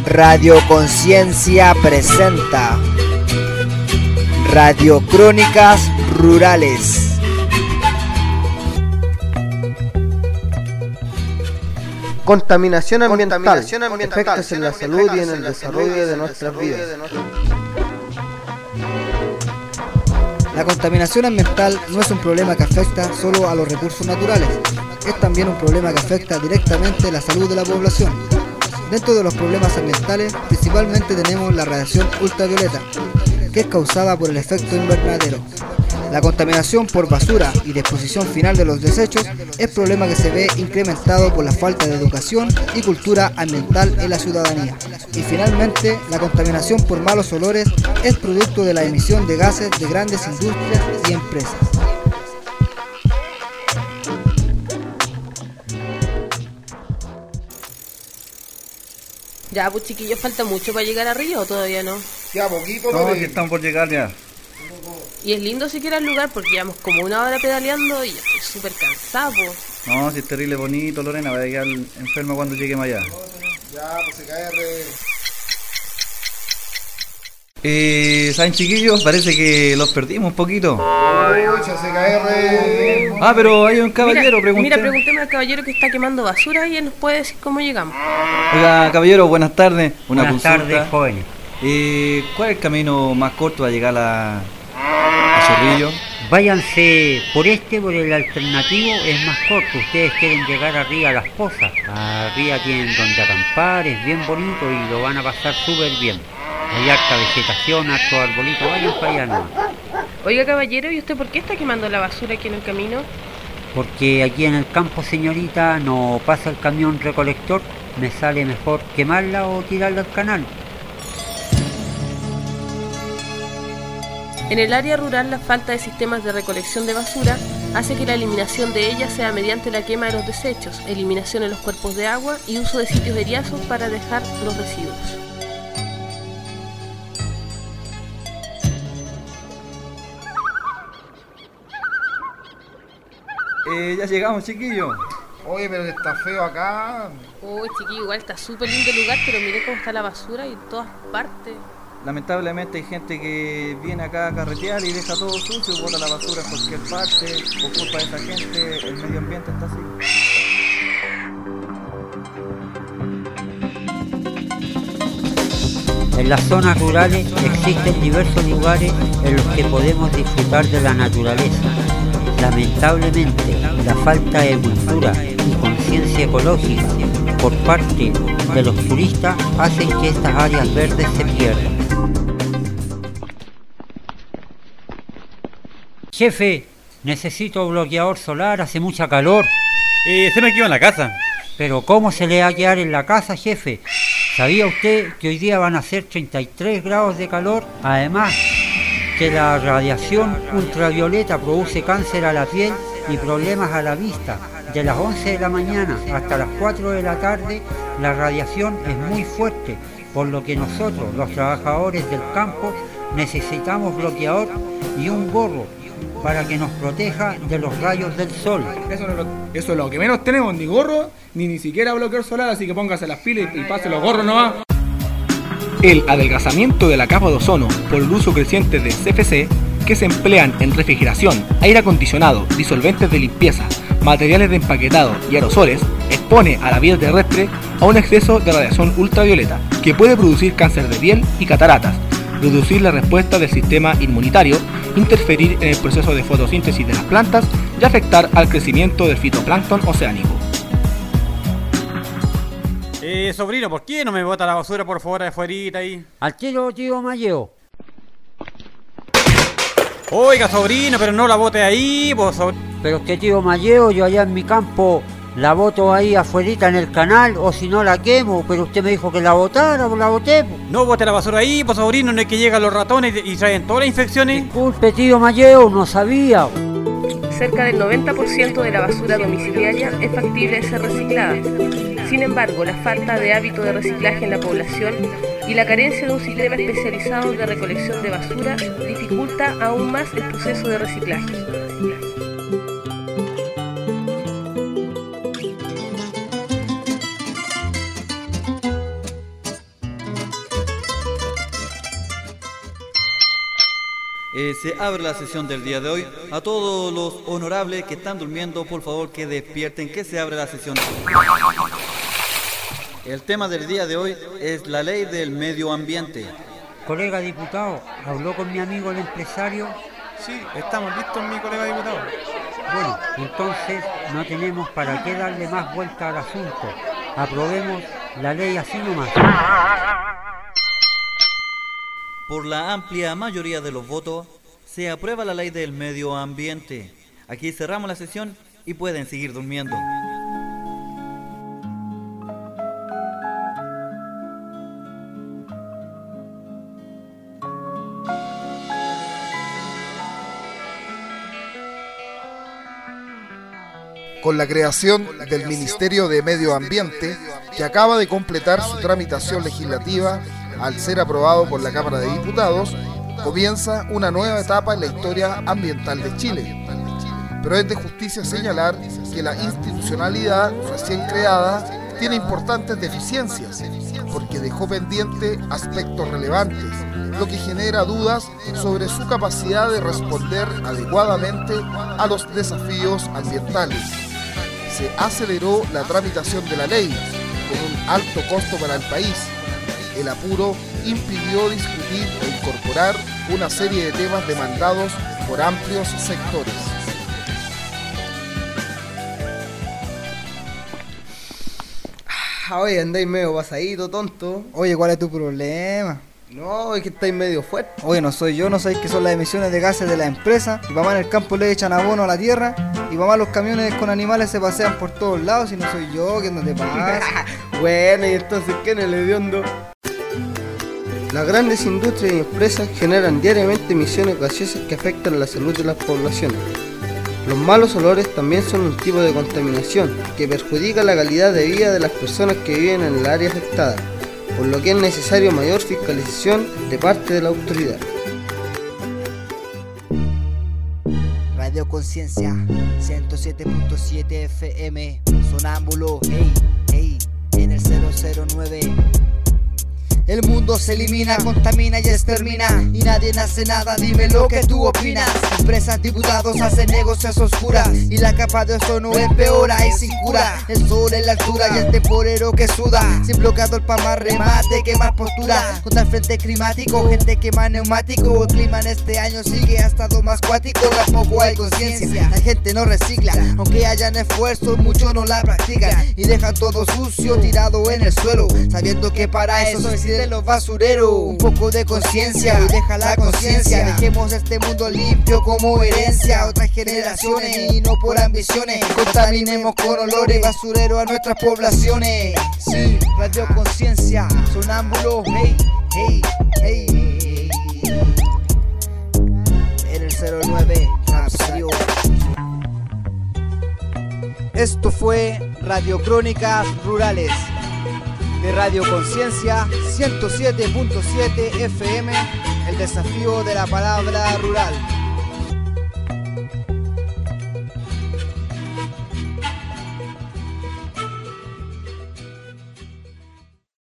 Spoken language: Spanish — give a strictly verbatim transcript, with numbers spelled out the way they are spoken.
Radio Conciencia presenta Radio Crónicas Rurales. Contaminación ambiental, Contaminación ambiental, efectos en la salud y en el desarrollo de nuestras vidas. La contaminación ambiental no es un problema que afecta solo a los recursos naturales, es también un problema que afecta directamente la salud de la población. Dentro de los problemas ambientales, principalmente tenemos la radiación ultravioleta, que es causada por el efecto invernadero. La contaminación por basura y disposición final de los desechos es problema que se ve incrementado por la falta de educación y cultura ambiental en la ciudadanía. Y finalmente, la contaminación por malos olores es producto de la emisión de gases de grandes industrias y empresas. Ya, pues chiquillos, ¿falta mucho para llegar arriba o todavía no? Ya, poquito, No, ¿no? que estamos por llegar ya. Y es lindo siquiera el lugar porque llevamos como una hora pedaleando y ya estoy súper cansado. No, si es terrible bonito, Lorena, va a llegar enferma cuando lleguemos allá. Ya, pues se cae re... Eh, ¿saben, chiquillos? Parece que los perdimos un poquito. Pucha, se cae re... Ah, pero hay un caballero, mira, pregunté. Mira, preguntémosle al caballero que está quemando basura y él nos puede decir cómo llegamos. Oiga, caballero, buenas tardes. Una Buenas consulta. tardes, jóvenes. Eh, ¿Cuál es el camino más corto para llegar a, a Zorrillo? Váyanse por este, por el alternativo es más corto. Ustedes quieren llegar arriba a las pozas. Arriba tienen donde acampar, es bien bonito y lo van a pasar súper bien. Hay harta vegetación, harto arbolito, vayan para allá nomás. Oiga, caballero, ¿y usted por qué está quemando la basura aquí en el camino? Porque aquí en el campo, señorita, no pasa el camión recolector. Me sale mejor quemarla o tirarla al canal. En el área rural, la falta de sistemas de recolección de basura hace que la eliminación de ella sea mediante la quema de los desechos, eliminación en los cuerpos de agua y uso de sitios eriazos para dejar los residuos. Eh, ya llegamos, chiquillos. Oye, pero está feo acá. Uy, chiquillo, igual está súper lindo el lugar, pero mire cómo está la basura y en todas partes. Lamentablemente hay gente que viene acá a carretear y deja todo sucio, bota la basura en cualquier parte. Por culpa de esa gente, el medio ambiente está así. En las zonas rurales existen diversos lugares en los que podemos disfrutar de la naturaleza. Lamentablemente, la falta de cultura y conciencia ecológica por parte de los turistas hacen que estas áreas verdes se pierdan. Jefe, necesito bloqueador solar, hace mucha calor. Eh, se me quedó en la casa. Pero ¿cómo se le va a quedar en la casa, jefe? ¿Sabía usted que hoy día van a ser treinta y tres grados de calor? Además, que la radiación ultravioleta produce cáncer a la piel y problemas a la vista. De las once de la mañana hasta las cuatro de la tarde, la radiación es muy fuerte, por lo que nosotros, los trabajadores del campo, necesitamos bloqueador y un gorro para que nos proteja de los rayos del sol. Eso, no es lo, eso es lo que menos tenemos, ni gorro, ni ni siquiera bloqueador solar, así que póngase las pilas y, y pase los gorros nomás. El adelgazamiento de la capa de ozono por el uso creciente de C F C, que se emplean en refrigeración, aire acondicionado, disolventes de limpieza, materiales de empaquetado y aerosoles, expone a la piel terrestre a un exceso de radiación ultravioleta, que puede producir cáncer de piel y cataratas, reducir la respuesta del sistema inmunitario, interferir en el proceso de fotosíntesis de las plantas y afectar al crecimiento del fitoplancton oceánico. Eh, sobrino, ¿por qué no me bota la basura por fuera de afuerita ahí? Al tiro, tío Mayeo. Oiga, sobrino, pero no la bote ahí, vos, sobrino. Pero que tío Mayeo, yo allá en mi campo la boto ahí afuerita en el canal, o si no la quemo, pero usted me dijo que la botara, pues la boté. Pues. No bote la basura ahí, pues, sobrino, no es que llegan los ratones y, y traen todas las infecciones. Disculpe, tío Mayeo, no sabía. Cerca del noventa por ciento de la basura domiciliaria es factible de ser reciclada. Sin embargo, la falta de hábito de reciclaje en la población y la carencia de un sistema especializado de recolección de basura dificulta aún más el proceso de reciclaje. Eh, se abre la sesión del día de hoy. A todos los honorables que están durmiendo, por favor que despierten, que se abre la sesión. El tema del día de hoy es la ley del medio ambiente. Colega diputado, ¿habló con mi amigo el empresario? Sí, estamos listos, mi colega diputado. Bueno, entonces no tenemos para qué darle más vuelta al asunto. Aprobemos la ley así nomás. Por la amplia mayoría de los votos, se aprueba la ley del medio ambiente. Aquí cerramos la sesión y pueden seguir durmiendo. Con la creación del Ministerio de Medio Ambiente, que acaba de completar su tramitación legislativa al ser aprobado por la Cámara de Diputados, comienza una nueva etapa en la historia ambiental de Chile. Pero es de justicia señalar que la institucionalidad recién creada tiene importantes deficiencias, porque dejó pendiente aspectos relevantes, lo que genera dudas sobre su capacidad de responder adecuadamente a los desafíos ambientales. Se aceleró la tramitación de la ley, con un alto costo para el país. El apuro impidió discutir e incorporar una serie de temas demandados por amplios sectores. Ah, oye, andáis medio pasadito, tonto. Oye, ¿cuál es tu problema? No, es que estáis medio fuerte. Oye, no soy yo, no sabéis que son las emisiones de gases de la empresa. Y mamá en el campo le echan abono a la tierra. Y mamá los camiones con animales se pasean por todos lados. Y no soy yo, ¿qué no te pasa? Bueno, y entonces, ¿quién es el hediondo? Las grandes industrias y empresas generan diariamente emisiones gaseosas que afectan la salud de las poblaciones. Los malos olores también son un tipo de contaminación que perjudica la calidad de vida de las personas que viven en el área afectada, por lo que es necesario mayor fiscalización de parte de la autoridad. Radio Conciencia ciento siete punto siete F M, Sonámbulo, hey, hey, en el cero cero nueve. El mundo se elimina, contamina y extermina, y nadie hace nada, dime lo que tú opinas. Empresas, diputados hacen negocios oscuras, y la capa de ozono empeora y sin cura. El sol en la altura y el temporero que suda, sin bloqueador pa' más remate que más postura. Contra el frente climático, gente quema neumático. El clima en este año sigue ha estado más cuático. Tampoco hay conciencia, la gente no recicla, aunque hayan esfuerzos, muchos no la practican, y dejan todo sucio tirado en el suelo, sabiendo que para eso se de los basureros. Un poco de conciencia y deja la conciencia. Dejemos este mundo limpio como herencia a otras generaciones, y no por ambiciones contaminemos con olores basurero a nuestras poblaciones. Sí, Radio Conciencia, Sonámbulo, hey, hey, hey. En el cero nueve, Radio. Esto fue Radio Crónicas Rurales de Radio Conciencia ciento siete punto siete F M, el desafío de la palabra rural.